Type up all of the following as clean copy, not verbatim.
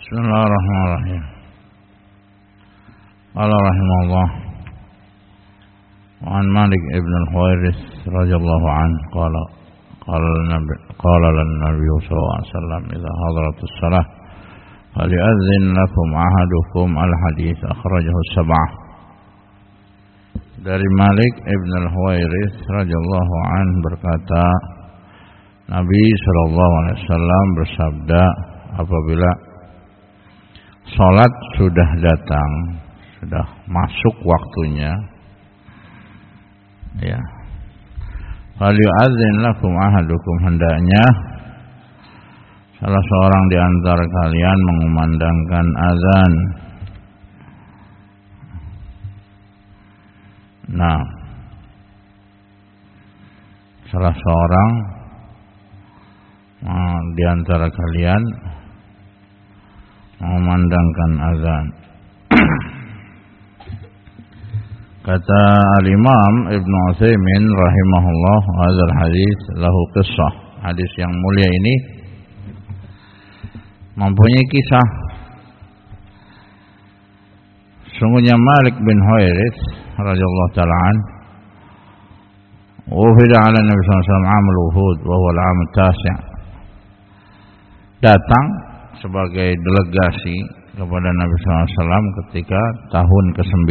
Bismillahirrahmanirrahim. Qala rahimahullah wa an Malik ibn al-Huwairis radhiyallahu anhu qala lan-nabiy sallallahu alaihi wasallam idza hadaratus salah falyu'adhdhin lakum ahadukum al-hadits akhrajahu as-sab'ah. Dari Malik ibn al-Huwairis radhiyallahu anhu berkata, Nabi sallallahu alaihi wasallam bersabda, apabila salat sudah datang, sudah masuk waktunya, ya, falyu'adzin lakum ahadukum, hendaknya salah seorang di antara kalian mengumandangkan azan. Nah, salah seorang di antara kalian memandangkan azan. Kata Al-Imam Ibn Utsaimin rahimahullah, hadzal hadis lahu qissah. Hadis yang mulia ini mempunyai kisah. Sungguhnya Malik bin Huwairis radhiyallahu ta'ala an wufida ala Nabi sallallahu alaihi wasallam amul wuhud wa huwa al-am at-tasi', datang sebagai delegasi kepada Nabi SAW ketika tahun ke-9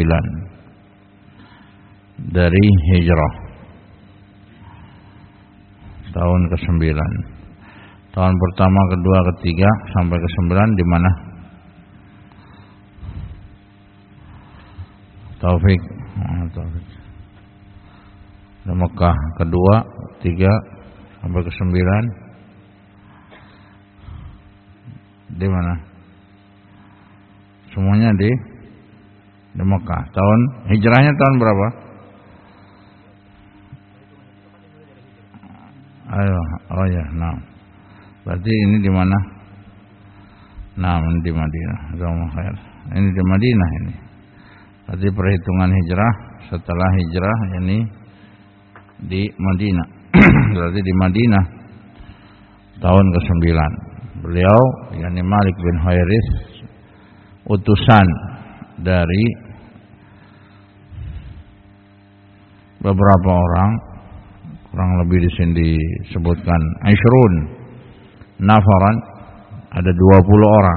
dari hijrah. Tahun ke-9. Tahun pertama, kedua, ketiga sampai ke-9 di mana? Taufik. Di Mekah. Kedua, ketiga sampai ke-9 di mana? Semuanya di Mekah. Tahun hijrahnya tahun berapa? Ayo, oh ya, nah. Berarti ini di mana? Nah, di Madinah. Ini di Madinah ini. Berarti perhitungan hijrah setelah hijrah ini di Madinah. Berarti di Madinah tahun ke-9. Beliau, yakni Malik bin Huwairis, utusan dari beberapa orang, kurang lebih di sini disebutkan Ashrun nafaran, ada 20 orang.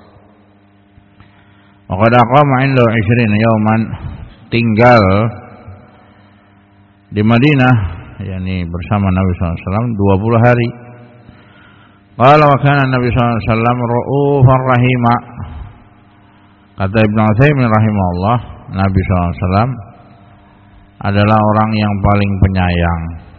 Wa qad aqama 'inda 20 yawman, tinggal di Madinah, yakni bersama Nabi SAW 20 hari. Qala wa kana Nabi sallallahu alaihi wasallam ra'ufan rahima. Kata Ibnu Utsaimin rahimahullah, Nabi sallallahu alaihi wasallam adalah orang yang paling penyayang.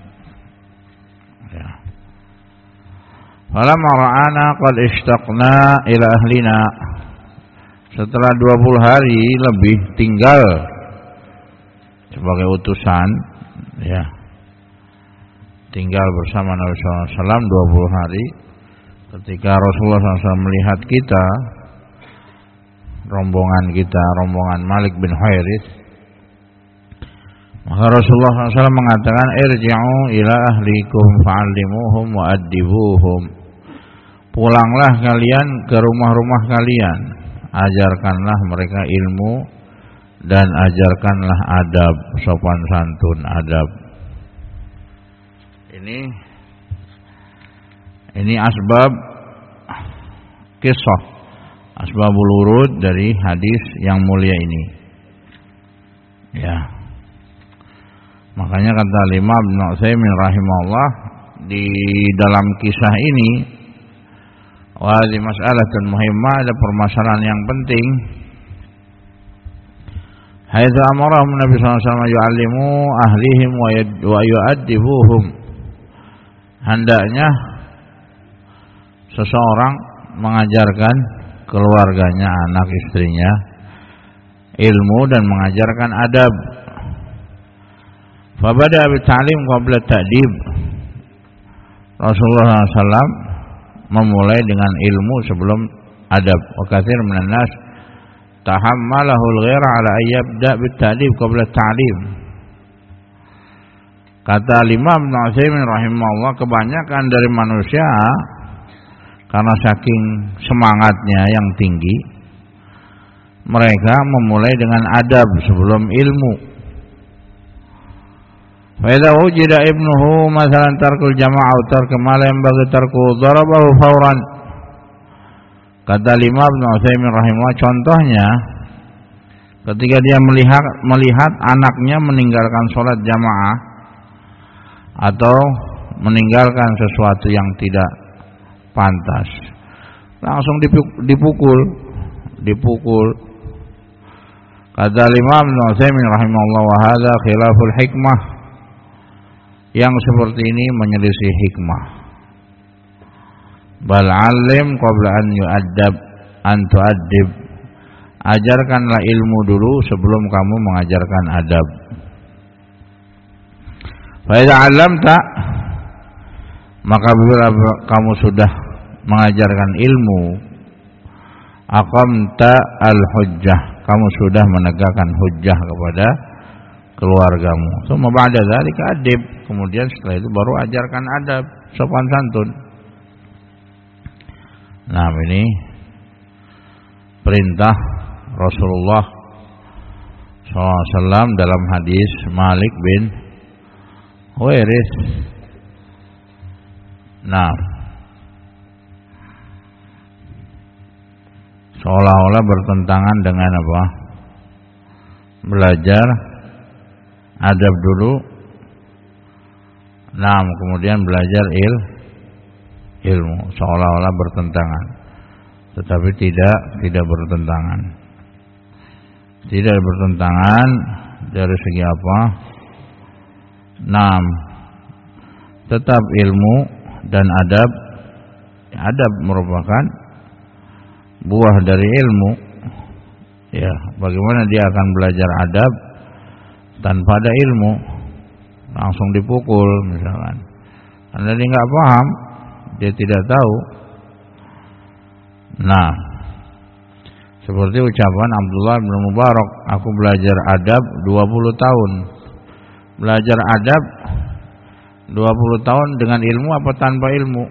Ya. Falamma ra'ana qad ishtaqna ila ahlina. Setelah 20 hari lebih tinggal sebagai utusan, ya, tinggal bersama Nabi sallallahu alaihi wasallam 20 hari. Ketika Rasulullah SAW melihat kita, rombongan Malik bin Huwairis, maka Rasulullah SAW mengatakan, irji'u ila ahlikum fa'allimuhum wa addibuhum. Pulanglah kalian ke rumah-rumah kalian, ajarkanlah mereka ilmu dan ajarkanlah adab, sopan santun, adab. Ini asbab kisah, asbabul wurud dari hadis yang mulia ini. Ya. Makanya kata Imam Ibnu Utsaimin rahimahullah, di dalam kisah ini, wa hadhihi mas'alatun muhimmah, ada permasalahan yang penting. Haitsu amarahum Nabi sallallahu alaihi wasallam yu'allimu ahlihim wa yu'addibuhum. Hendaknya seseorang mengajarkan keluarganya, anak istrinya, ilmu dan mengajarkan adab. Fabada bi'talim qabla ta'dib. Rasulullah SAW memulai dengan ilmu sebelum adab. Wa katsir minan nas tahammalahu al-ghaira ala ayyabda bi'tadib qabla ta'lim. Kata Imam Ibnu Utsaimin rahimahullah, kebanyakan dari manusia karena saking semangatnya yang tinggi, mereka memulai dengan adab sebelum ilmu. Fa idza wujida ibnuhu masalan tarkul jama'ah atau tark ma la yanbaghi tarku darabahu fawran. Kata Imam Ibnu Utsaimin rahimahullah, contohnya ketika dia melihat anaknya meninggalkan sholat jamaah atau meninggalkan sesuatu yang tidak pantas, langsung dipukul. Kata Imam Ibnu Utsaimin rahimahullah, wa hadza khilaful hikmah, yang seperti ini menyelisih hikmah. Bal alim qabla an yu'addab an tu'addib, ajarkanlah ilmu dulu sebelum kamu mengajarkan adab. Fa idza 'allamta, maka bila kamu sudah mengajarkan ilmu, aqamta al-hujjah, kamu sudah menegakkan hujjah kepada keluargamu. Summa ba'da dzalika adib, kemudian setelah itu baru ajarkan adab, sopan santun. Nah, ini perintah Rasulullah SAW dalam hadis Malik bin Huwairis. Nah, seolah-olah bertentangan dengan apa? Belajar adab dulu, nah kemudian belajar ilmu, seolah-olah bertentangan, tetapi tidak bertentangan. Tidak bertentangan dari segi apa? Nah, tetap ilmu dan adab. Adab merupakan buah dari ilmu. Ya, bagaimana dia akan belajar adab tanpa ada ilmu? Langsung dipukul misalkan. Karena dia nggak paham, dia tidak tahu. Nah, seperti ucapan Abdullah bin Mubarak, aku belajar adab 20 tahun. Belajar adab 20 tahun dengan ilmu apa tanpa ilmu?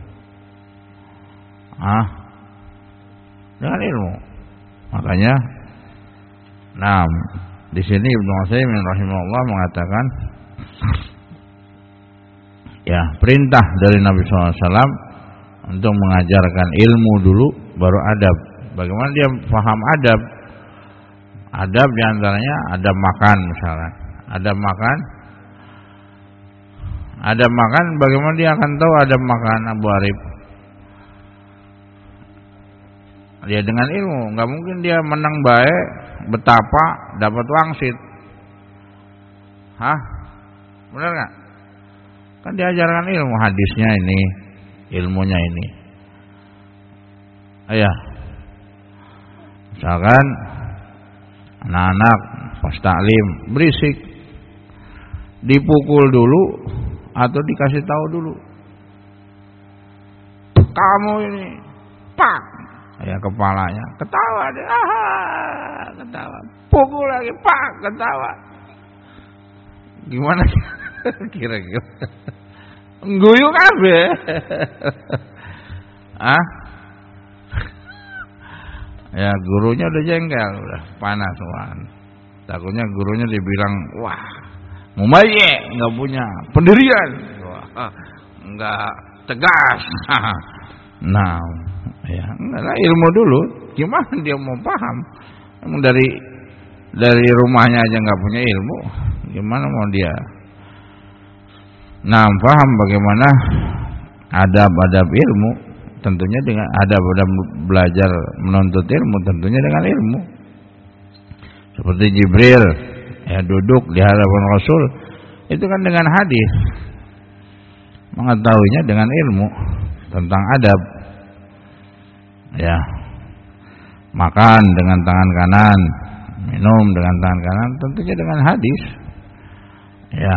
Dengan ilmu. Makanya, nah, di sini Ibnu Utsaimin rahimahullah mengatakan, ya, perintah dari Nabi SAW untuk mengajarkan ilmu dulu, baru adab. Bagaimana dia paham adab? Adab diantaranya adab makan misalnya. Adab makan, bagaimana dia akan tahu adab makan, Abu Arif? Dia dengan ilmu. Nggak mungkin dia menang baik, betapa dapat wangsit. Benar nggak? Kan diajarkan ilmu, hadisnya ini, ilmunya ini. Misalkan anak-anak pas taklim berisik, dipukul dulu atau dikasih tahu dulu, kamu ini, pak, ya kepalanya, ketawa deh, ketawa, pukul lagi, pak, ketawa. Gimana kira-kira? Ngguyu kabeh. Ya, gurunya udah jengkel, udah panas, takutnya gurunya dibilang, wah, mumayyi, nggak punya pendirian, wah, nggak tegas. Nah, ya, enggak, ilmu dulu. Gimana dia mau paham? Emang dari rumahnya aja nggak punya ilmu, gimana mau dia? Nah, paham bagaimana adab-adab ilmu, tentunya dengan adab-adab belajar menuntut ilmu, tentunya dengan ilmu. Seperti Jibril, ya, duduk di hadapan Rasul, itu kan dengan hadis. Mengetahuinya dengan ilmu tentang adab. Ya, makan dengan tangan kanan, minum dengan tangan kanan, tentunya dengan hadis. Ya.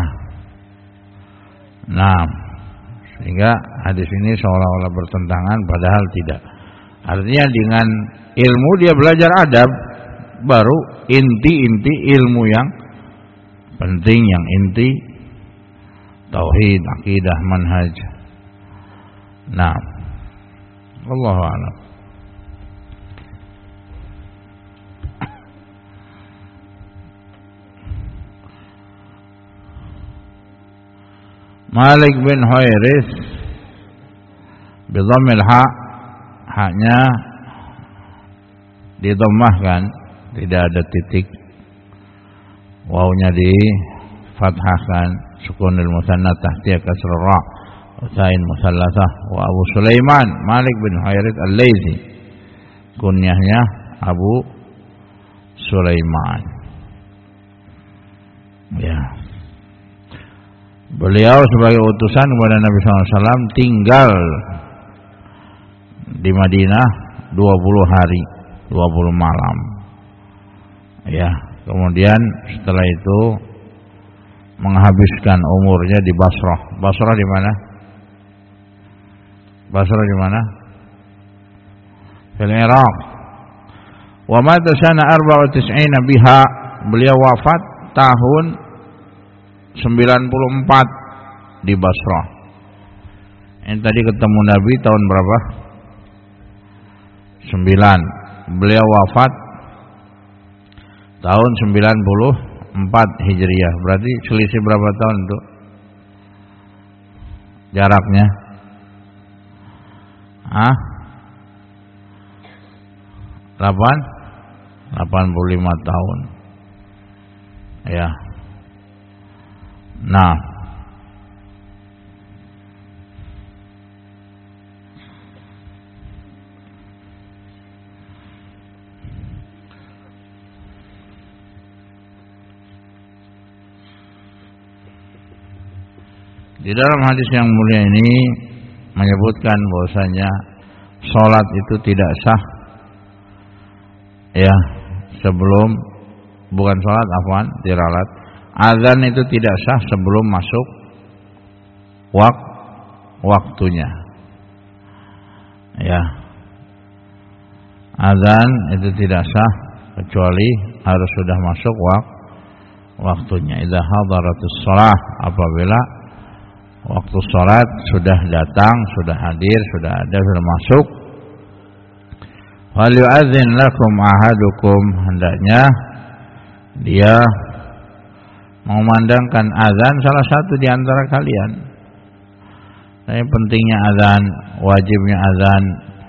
Nah, sehingga hadis ini seolah-olah bertentangan, padahal tidak. Artinya dengan ilmu dia belajar adab, baru inti-inti ilmu yang penting, yang inti, tauhid, akidah, manhaj. Nah, Wallahu a'lam. Malik bin Huairis bidhammil ha, haknya didhammahkan, tidak ada titik, wawnya di fathahkan, sukunul musanna tahtiyah kasr ra, usain musallasah. Wa Abu Sulaiman Malik bin Huairis Al-Laitsi, kunyahnya Abu Sulaiman. Ya, beliau sebagai utusan kepada Nabi SAW tinggal di Madinah 20 hari 20 malam. Ya, kemudian setelah itu menghabiskan umurnya di Basrah. Basrah di mana? Basrah di mana? Fil Iraq. Wa mata sana 94 biha. Beliau wafat tahun 94 di Basrah. Yang tadi ketemu Nabi tahun berapa? 9. Beliau wafat tahun 94 Hijriah. Berarti selisih berapa tahun itu? Jaraknya? 85 tahun. Ya. Nah, di dalam hadis yang mulia ini menyebutkan bahwasanya sholat itu tidak sah, ya, sebelum, bukan sholat, afwan, diralat. Azan itu tidak sah sebelum masuk waktunya. Ya, azan itu tidak sah kecuali harus sudah masuk waktunya. Idza hadaratus shalah, apabila waktu salat sudah datang, sudah hadir, sudah ada, sudah masuk. Wal yu'adzin lakum ahadukum, hendaknya dia mengumandangkan azan salah satu di antara kalian. Ini pentingnya azan, wajibnya azan.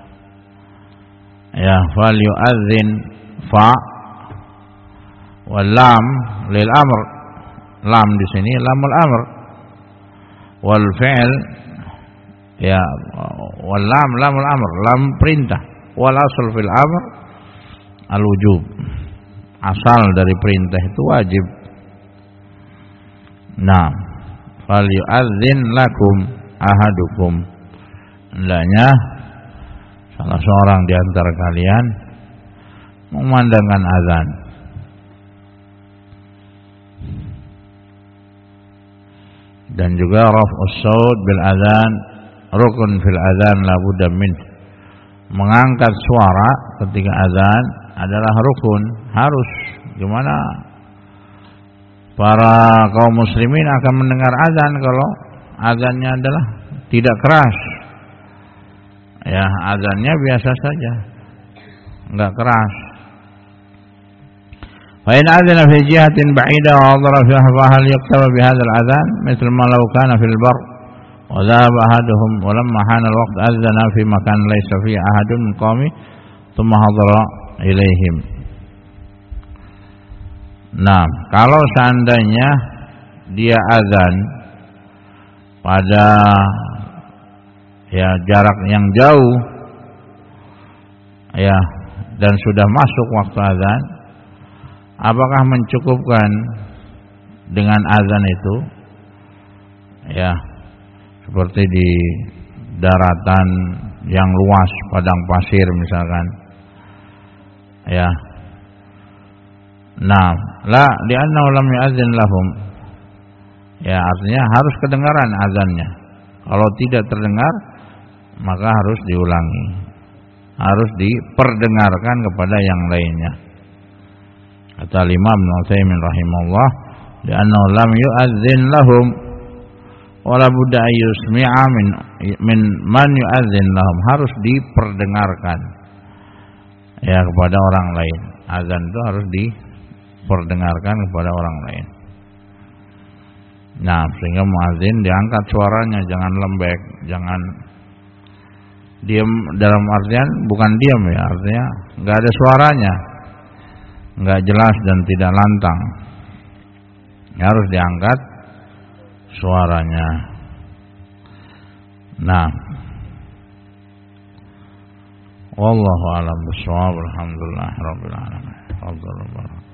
Ya, fal yu'adzin fa wal lam lil amr. Lam di sini lamul amr. Wal fi'l, ya, wal lam lamul amr, lam perintah. Wal asl fil amr al wujub. Asal dari perintah itu wajib. Nah, fal yu'adzin lakum ahadukum, hendaknya salah seorang di antara kalian mengumandangkan azan. Dan juga raf'us shaut bil azan rukun fil azan la budda min. Mengangkat suara ketika azan adalah rukun, harus. Gimana para kaum muslimin akan mendengar azan kalau azannya adalah tidak keras? Ya, azannya biasa saja, enggak keras. Fa in adzana fi jihatin ba'ida wa hadara fiha fa hal yaktaba bi hadzal adzan mithl ma law kana fil bar wa dhahaba ahaduhum wa lamma hana al-waqt adzana fi makan laysa fi ahadun min qaumi thumma hadara ilaihim. Nah, kalau seandainya dia azan pada jarak yang jauh, ya, dan sudah masuk waktu azan, apakah mencukupkan dengan azan itu? Ya, seperti di daratan yang luas, padang pasir misalkan. Ya. Nah, la li'annahu lam yu'adzin lahum. Ya, artinya harus kedengaran azannya. Kalau tidak terdengar, maka harus diulangi. Harus diperdengarkan kepada yang lainnya. Kata Imam Ibnu Utsaimin rahimahullah, li'annahu lam yu'adzin lahum, wala budda ayyusmi'a min man yu'adzin lahum, harus diperdengarkan ya kepada orang lain. Azan itu harus diperdengarkan kepada orang lain. Nah, sehingga muadzin diangkat suaranya, jangan lembek, jangan diam, dalam artian bukan diam ya, artinya enggak ada suaranya, enggak jelas dan tidak lantang. Harus diangkat suaranya. Nah, wallahu a'lam bishawab. Alhamdulillah rabbil alamin.